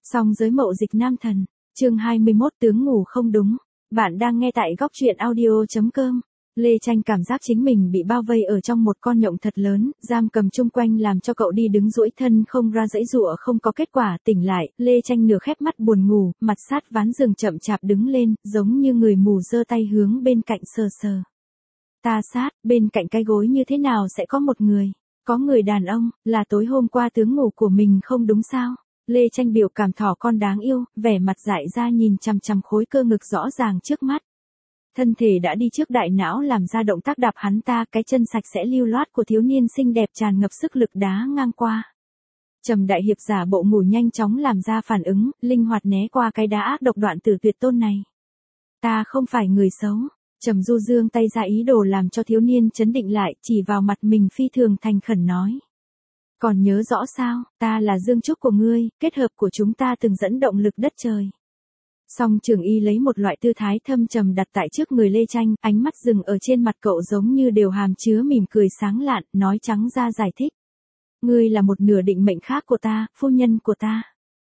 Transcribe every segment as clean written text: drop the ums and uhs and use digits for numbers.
Song giới mậu dịch nam thần, chương 21 tướng ngủ không đúng. Bạn đang nghe tại góc truyện audio.com. Lê Tranh cảm giác chính mình bị bao vây ở trong một con nhộng thật lớn, giam cầm chung quanh làm cho cậu đi đứng duỗi thân không ra giãy giụa không có kết quả. Tỉnh lại, Lê Tranh nửa khép mắt buồn ngủ, mặt sát ván giường chậm chạp đứng lên, giống như người mù giơ tay hướng bên cạnh sờ sờ. Ta sát, bên cạnh cái gối như thế nào sẽ có một người? Có người đàn ông, là tối hôm qua tướng ngủ của mình không đúng sao? Lê Tranh biểu cảm thỏ con đáng yêu, vẻ mặt dại ra nhìn chằm chằm khối cơ ngực rõ ràng trước mắt. Thân thể đã đi trước đại não làm ra động tác đạp hắn ta, cái chân sạch sẽ lưu loát của thiếu niên xinh đẹp tràn ngập sức lực đá ngang qua. Trầm Đại Hiệp giả bộ ngủ nhanh chóng làm ra phản ứng, linh hoạt né qua cái đá ác độc đoạn tử tuyệt tôn này. Ta không phải người xấu. Trầm Du giương tay ra ý đồ làm cho thiếu niên chấn định lại, chỉ vào mặt mình phi thường thành khẩn nói. Còn nhớ rõ sao, ta là Dương Trúc của ngươi, kết hợp của chúng ta từng dẫn động lực đất trời. Song Trường Y lấy một loại tư thái thâm trầm đặt tại trước người Lê Tranh, ánh mắt dừng ở trên mặt cậu giống như đều hàm chứa mỉm cười sáng lạn, nói trắng ra giải thích. Ngươi là một nửa định mệnh khác của ta, phu nhân của ta.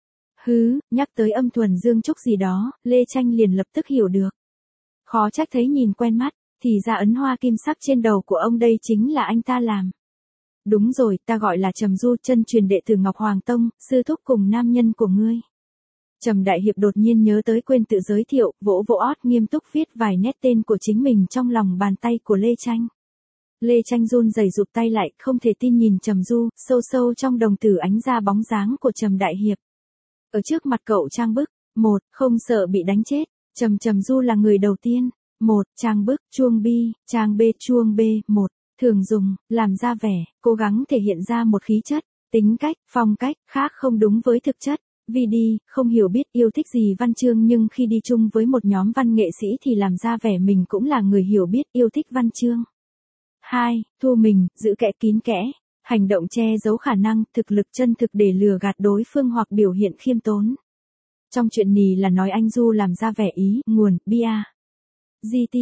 Hứ, nhắc tới âm thuần Dương Trúc gì đó, Lê Tranh liền lập tức hiểu được. Khó trách thấy nhìn quen mắt, thì ra ấn hoa kim sắc trên đầu của ông đây chính là anh ta làm. Đúng rồi, ta gọi là Trầm Du, chân truyền đệ tử Ngọc Hoàng Tông, sư thúc cùng nam nhân của ngươi. Trầm Đại Hiệp đột nhiên nhớ tới quên tự giới thiệu, vỗ vỗ ót nghiêm túc viết vài nét tên của chính mình trong lòng bàn tay của Lê Tranh. Lê Tranh run rẩy rụt tay lại, không thể tin nhìn Trầm Du, sâu sâu trong đồng tử ánh ra bóng dáng của Trầm Đại Hiệp. Ở trước mặt cậu trang bức, một, không sợ bị đánh chết, Trầm Du là người đầu tiên. Một, trang bức, chuông bi, trang B, chuông B, một. Thường dùng, làm ra vẻ, cố gắng thể hiện ra một khí chất, tính cách, phong cách, khác không đúng với thực chất. Vì đi, không hiểu biết yêu thích gì văn chương nhưng khi đi chung với một nhóm văn nghệ sĩ thì làm ra vẻ mình cũng là người hiểu biết yêu thích văn chương. 2. Thu mình, giữ kẽ kín kẽ, hành động che giấu khả năng, thực lực chân thực để lừa gạt đối phương hoặc biểu hiện khiêm tốn. Trong chuyện nì là nói anh Du làm ra vẻ ý, nguồn, bia. GT,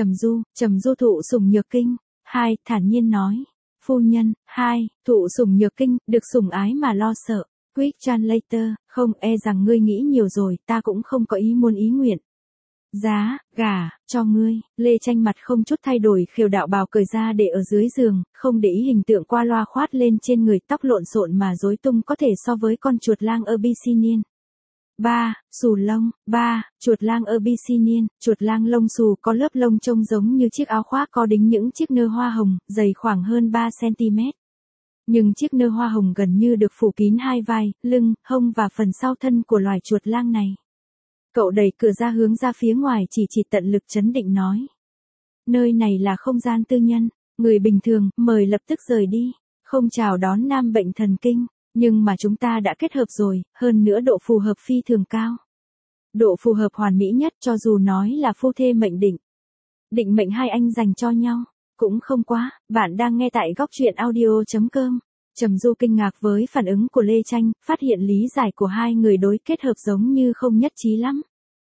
Trầm Du thụ sủng nhược kinh. 2. Thản nhiên nói. Phu nhân. 2. Thụ sủng nhược kinh, được sủng ái mà lo sợ. Quick translator, không e rằng ngươi nghĩ nhiều rồi, ta cũng không có ý muốn ý nguyện. Giá, gả, cho ngươi. Lê Tranh mặt không chút thay đổi khều đạo bào cởi ra để ở dưới giường, không để ý hình tượng qua loa khoát lên trên người, tóc lộn xộn mà rối tung có thể so với con chuột lang Abyssinian. 3. Xù lông. 3. Chuột lang Abyssinian, chuột lang lông xù có lớp lông trông giống như chiếc áo khoác có đính những chiếc nơ hoa hồng, dày khoảng hơn 3 cm. Nhưng chiếc nơ hoa hồng gần như được phủ kín hai vai, lưng, hông và phần sau thân của loài chuột lang này. Cậu đẩy cửa ra hướng ra phía ngoài chỉ tận lực trấn định nói. Nơi này là không gian tư nhân, người bình thường, mời lập tức rời đi, không chào đón nam bệnh thần kinh. Nhưng mà chúng ta đã kết hợp rồi, hơn nữa độ phù hợp phi thường cao. Độ phù hợp hoàn mỹ nhất cho dù nói là phu thê mệnh định. Định mệnh hai anh dành cho nhau. Cũng không quá, bạn đang nghe tại góc truyện audio.com. Trầm Du kinh ngạc với phản ứng của Lê Tranh, phát hiện lý giải của hai người đối kết hợp giống như không nhất trí lắm.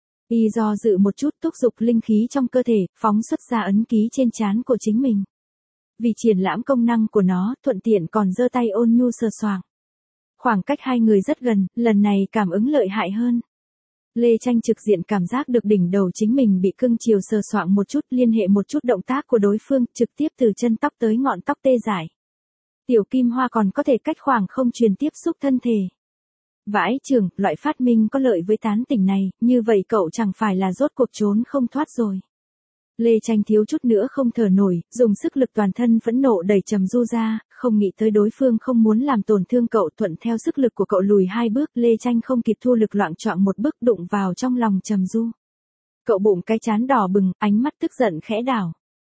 Y do dự một chút thúc giục linh khí trong cơ thể, phóng xuất ra ấn ký trên trán của chính mình. Vì triển lãm công năng của nó, thuận tiện còn giơ tay ôn nhu sờ soạng. Khoảng cách hai người rất gần, lần này cảm ứng lợi hại hơn. Lê Tranh trực diện cảm giác được đỉnh đầu chính mình bị cưng chiều sờ soạng một chút, liên hệ một chút động tác của đối phương, trực tiếp từ chân tóc tới ngọn tóc tê dại. Tiểu kim hoa còn có thể cách khoảng không truyền tiếp xúc thân thể. Vãi chưởng, loại phát minh có lợi với tán tỉnh này, như vậy cậu chẳng phải là rốt cuộc trốn không thoát rồi. Lê Tranh thiếu chút nữa không thở nổi, dùng sức lực toàn thân phẫn nộ đẩy Trầm Du ra, không nghĩ tới đối phương không muốn làm tổn thương cậu, thuận theo sức lực của cậu lùi 2 bước, Lê Tranh không kịp thu lực loạng choạng một bước đụng vào trong lòng Trầm Du. Cậu bụng cái trán đỏ bừng, ánh mắt tức giận khẽ đảo.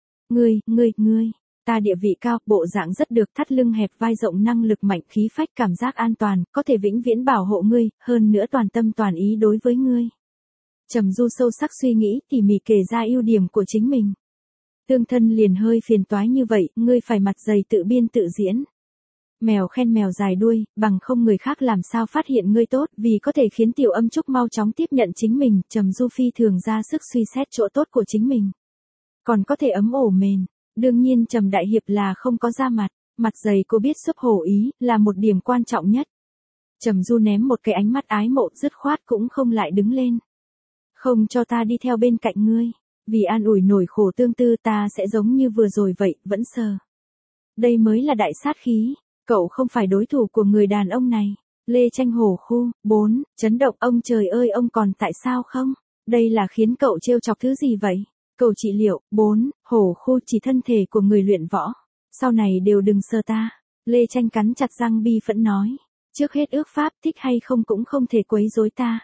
Ngươi, ta địa vị cao, bộ dạng rất được, thắt lưng hẹp vai rộng, năng lực mạnh, khí phách, cảm giác an toàn, có thể vĩnh viễn bảo hộ ngươi, hơn nữa toàn tâm toàn ý đối với ngươi. Trầm Du sâu sắc suy nghĩ, tỉ mỉ kể ra ưu điểm của chính mình. Tương thân liền hơi phiền toái như vậy, ngươi phải mặt dày tự biên tự diễn. Mèo khen mèo dài đuôi, bằng không người khác làm sao phát hiện ngươi tốt, vì có thể khiến Tiểu Âm Trúc mau chóng tiếp nhận chính mình, Trầm Du phi thường ra sức suy xét chỗ tốt của chính mình. Còn có thể ấm ổ mền, đương nhiên Trầm Đại Hiệp là không có ra mặt dày cô biết xúc hổ ý, là một điểm quan trọng nhất. Trầm Du ném một cái ánh mắt ái mộ, dứt khoát cũng không lại đứng lên. Không cho ta đi theo bên cạnh ngươi. Vì an ủi nỗi khổ tương tư ta sẽ giống như vừa rồi vậy, vẫn sờ. Đây mới là đại sát khí. Cậu không phải đối thủ của người đàn ông này. Lê Tranh hổ khu. 4. Chấn động. Ông trời ơi, ông còn tại sao không? Đây là khiến cậu trêu chọc thứ gì vậy? Cầu trị liệu. 4. Hổ khu chỉ thân thể của người luyện võ. Sau này đều đừng sờ ta. Lê Tranh cắn chặt răng bi phẫn nói. Trước hết ước pháp, thích hay không cũng không thể quấy rối ta.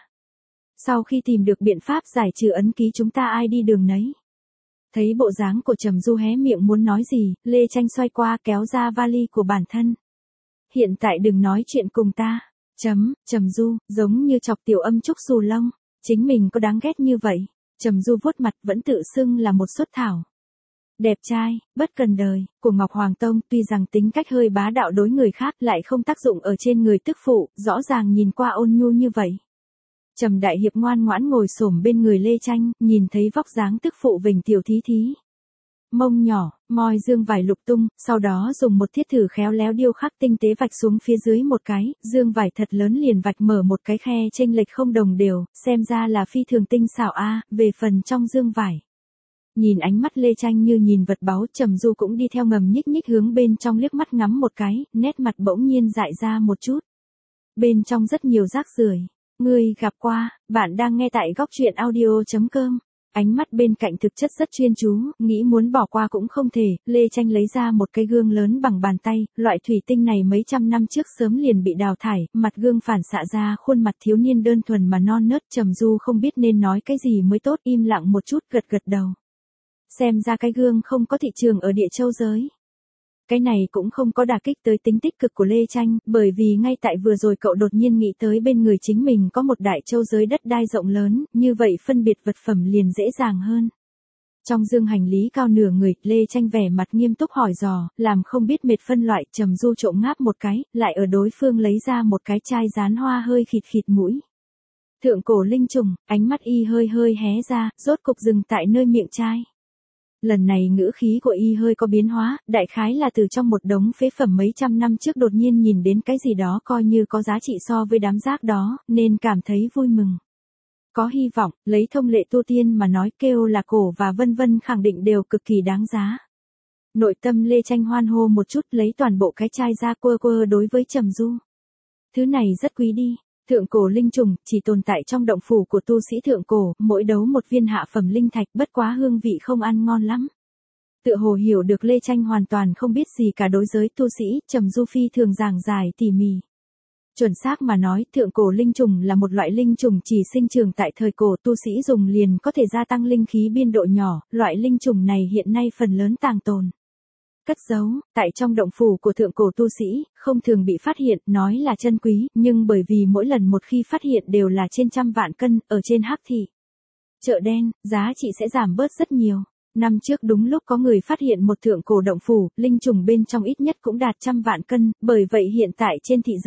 Sau khi tìm được biện pháp giải trừ ấn ký chúng ta ai đi đường nấy. Thấy bộ dáng của Trầm Du hé miệng muốn nói gì, Lê Tranh xoay qua kéo ra vali của bản thân. Hiện tại đừng nói chuyện cùng ta. Trầm Du, giống như chọc tiểu âm trúc xù lông. Chính mình có đáng ghét như vậy. Trầm Du vuốt mặt vẫn tự xưng là một xuất thảo. Đẹp trai, bất cần đời, của Ngọc Hoàng Tông tuy rằng tính cách hơi bá đạo đối người khác lại không tác dụng ở trên người tức phụ, rõ ràng nhìn qua ôn nhu như vậy. Trầm Đại Hiệp ngoan ngoãn ngồi xổm bên người Lê Tranh, nhìn thấy vóc dáng tức phụ vểnh tiểu thí thí. Mông nhỏ, moi dương vải lục tung, sau đó dùng một thiết thử khéo léo điêu khắc tinh tế vạch xuống phía dưới một cái, dương vải thật lớn liền vạch mở một cái khe chênh lệch không đồng đều, xem ra là phi thường tinh xảo a. Về phần trong dương vải. Nhìn ánh mắt Lê Tranh như nhìn vật báu, Trầm Du cũng đi theo ngầm nhích nhích hướng bên trong liếc mắt ngắm một cái, nét mặt bỗng nhiên dại ra một chút. Bên trong rất nhiều rác rưởi. Ngươi gặp qua, bạn đang nghe tại góc truyện audio.com. Ánh mắt bên cạnh thực chất rất chuyên chú, nghĩ muốn bỏ qua cũng không thể, Lê Tranh lấy ra một cái gương lớn bằng bàn tay, loại thủy tinh này mấy trăm năm trước sớm liền bị đào thải, mặt gương phản xạ ra khuôn mặt thiếu niên đơn thuần mà non nớt. Trầm Du không biết nên nói cái gì mới tốt, im lặng một chút, gật gật đầu. Xem ra cái gương không có thị trường ở Địa Châu giới. Cái này cũng không có đả kích tới tính tích cực của Lê Tranh, bởi vì ngay tại vừa rồi cậu đột nhiên nghĩ tới bên người chính mình có một Đại Châu giới đất đai rộng lớn, như vậy phân biệt vật phẩm liền dễ dàng hơn. Trong dương hành lý cao nửa người, Lê Tranh vẻ mặt nghiêm túc hỏi dò, làm không biết mệt phân loại. Trầm Du trộm ngáp một cái, lại ở đối phương lấy ra một cái chai dán hoa hơi khịt khịt mũi. Thượng cổ linh trùng, ánh mắt y hơi hơi hé ra, rốt cục dừng tại nơi miệng chai. Lần này ngữ khí của y hơi có biến hóa, đại khái là từ trong một đống phế phẩm mấy trăm năm trước đột nhiên nhìn đến cái gì đó coi như có giá trị so với đám rác đó, nên cảm thấy vui mừng. Có hy vọng, lấy thông lệ tu tiên mà nói, kêu là cổ và vân vân khẳng định đều cực kỳ đáng giá. Nội tâm Lê Tranh hoan hô một chút, lấy toàn bộ cái chai ra quơ quơ đối với Trầm Du. Thứ này rất quý đi. Thượng cổ linh trùng, chỉ tồn tại trong động phủ của tu sĩ thượng cổ, mỗi đấu một viên hạ phẩm linh thạch, bất quá hương vị không ăn ngon lắm. Tựa hồ hiểu được Lê Tranh hoàn toàn không biết gì cả đối giới tu sĩ, Trầm Du phi thường giảng giải tỉ mỉ. Chuẩn xác mà nói, thượng cổ linh trùng là một loại linh trùng chỉ sinh trưởng tại thời cổ, tu sĩ dùng liền có thể gia tăng linh khí biên độ nhỏ, loại linh trùng này hiện nay phần lớn tàng tồn. Cất giấu, tại trong động phủ của thượng cổ tu sĩ, không thường bị phát hiện, nói là chân quý, nhưng bởi vì mỗi lần một khi phát hiện đều là trên trăm vạn cân, ở trên hắc thị chợ đen, giá trị sẽ giảm bớt rất nhiều. Năm trước đúng lúc có người phát hiện một thượng cổ động phủ, linh trùng bên trong ít nhất cũng đạt trăm vạn cân, bởi vậy hiện tại trên thị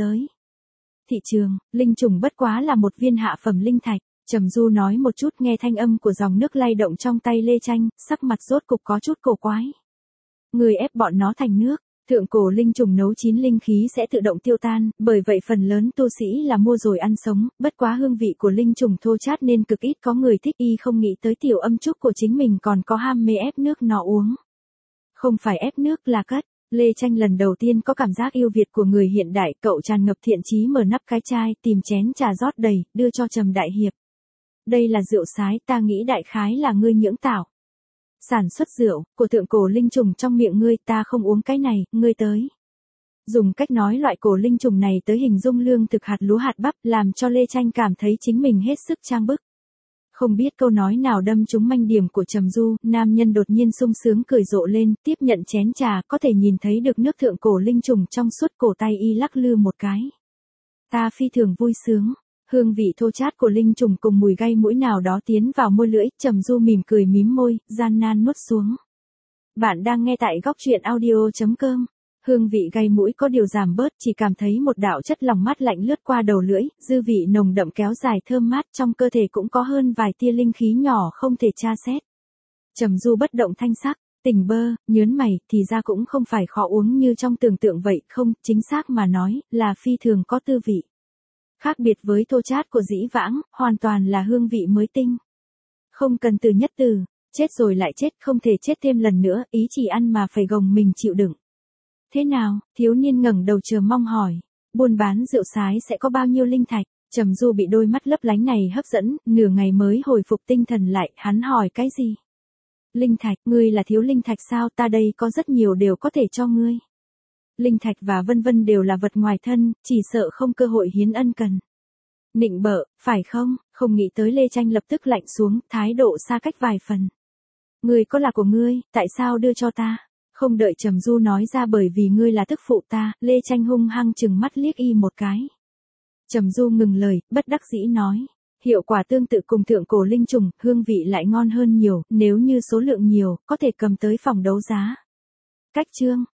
trường, linh trùng bất quá là một viên hạ phẩm linh thạch. Trầm Du nói một chút, nghe thanh âm của dòng nước lay động trong tay Lê Tranh, sắc mặt rốt cục có chút cổ quái. Người ép bọn nó thành nước, thượng cổ linh trùng nấu chín linh khí sẽ tự động tiêu tan, bởi vậy phần lớn tu sĩ là mua rồi ăn sống, bất quá hương vị của linh trùng thô chát nên cực ít có người thích. Y không nghĩ tới tiểu âm trúc của chính mình còn có ham mê ép nước nó uống. Không phải ép nước là cất. Lê Tranh lần đầu tiên có cảm giác yêu Việt của người hiện đại, cậu tràn ngập thiện chí mở nắp cái chai, tìm chén trà rót đầy, đưa cho Trầm Đại Hiệp. Đây là rượu sái, ta nghĩ đại khái là ngươi nhưỡng tạo. Sản xuất rượu, của thượng cổ linh trùng trong miệng ngươi, ta không uống cái này, ngươi tới. Dùng cách nói loại cổ linh trùng này tới hình dung lương thực hạt lúa hạt bắp, làm cho Lê Tranh cảm thấy chính mình hết sức trang bức. Không biết câu nói nào đâm trúng manh điểm của Trầm Du, nam nhân đột nhiên sung sướng cười rộ lên, tiếp nhận chén trà, có thể nhìn thấy được nước thượng cổ linh trùng trong suốt, cổ tay y lắc lư một cái. Ta phi thường vui sướng. Hương vị thô chát của linh trùng cùng mùi gây mũi nào đó tiến vào môi lưỡi, Trầm Du mỉm cười mím môi, gian nan nuốt xuống. Bạn đang nghe tại góc truyện audio.com. Hương vị gây mũi có điều giảm bớt, chỉ cảm thấy một đạo chất lỏng mát lạnh lướt qua đầu lưỡi, dư vị nồng đậm kéo dài thơm mát, trong cơ thể cũng có hơn vài tia linh khí nhỏ không thể tra xét. Trầm Du bất động thanh sắc, tỉnh bơ, nhớn mày, thì ra cũng không phải khó uống như trong tưởng tượng vậy, không, chính xác mà nói, là phi thường có tư vị. Khác biệt với thô chát của dĩ vãng, hoàn toàn là hương vị mới tinh. Không cần từ nhất từ, chết rồi lại chết, không thể chết thêm lần nữa, ý chỉ ăn mà phải gồng mình chịu đựng. Thế nào, thiếu niên ngẩng đầu chờ mong hỏi. Buôn bán rượu sái sẽ có bao nhiêu linh thạch? Trầm Du bị đôi mắt lấp lánh này hấp dẫn, nửa ngày mới hồi phục tinh thần lại, hắn hỏi cái gì? Linh thạch, ngươi là thiếu linh thạch sao? Ta đây có rất nhiều đều có thể cho ngươi. Linh thạch và vân vân đều là vật ngoài thân, chỉ sợ không cơ hội hiến ân cần. Nịnh bợ, phải không? Không nghĩ tới Lê Tranh lập tức lạnh xuống, thái độ xa cách vài phần. Ngươi có là của ngươi, tại sao đưa cho ta? Không đợi Trầm Du nói ra bởi vì ngươi là tức phụ ta, Lê Tranh hung hăng chừng mắt liếc y một cái. Trầm Du ngừng lời, bất đắc dĩ nói. Hiệu quả tương tự cùng thượng cổ linh trùng, hương vị lại ngon hơn nhiều, nếu như số lượng nhiều, có thể cầm tới phòng đấu giá. Cách chương.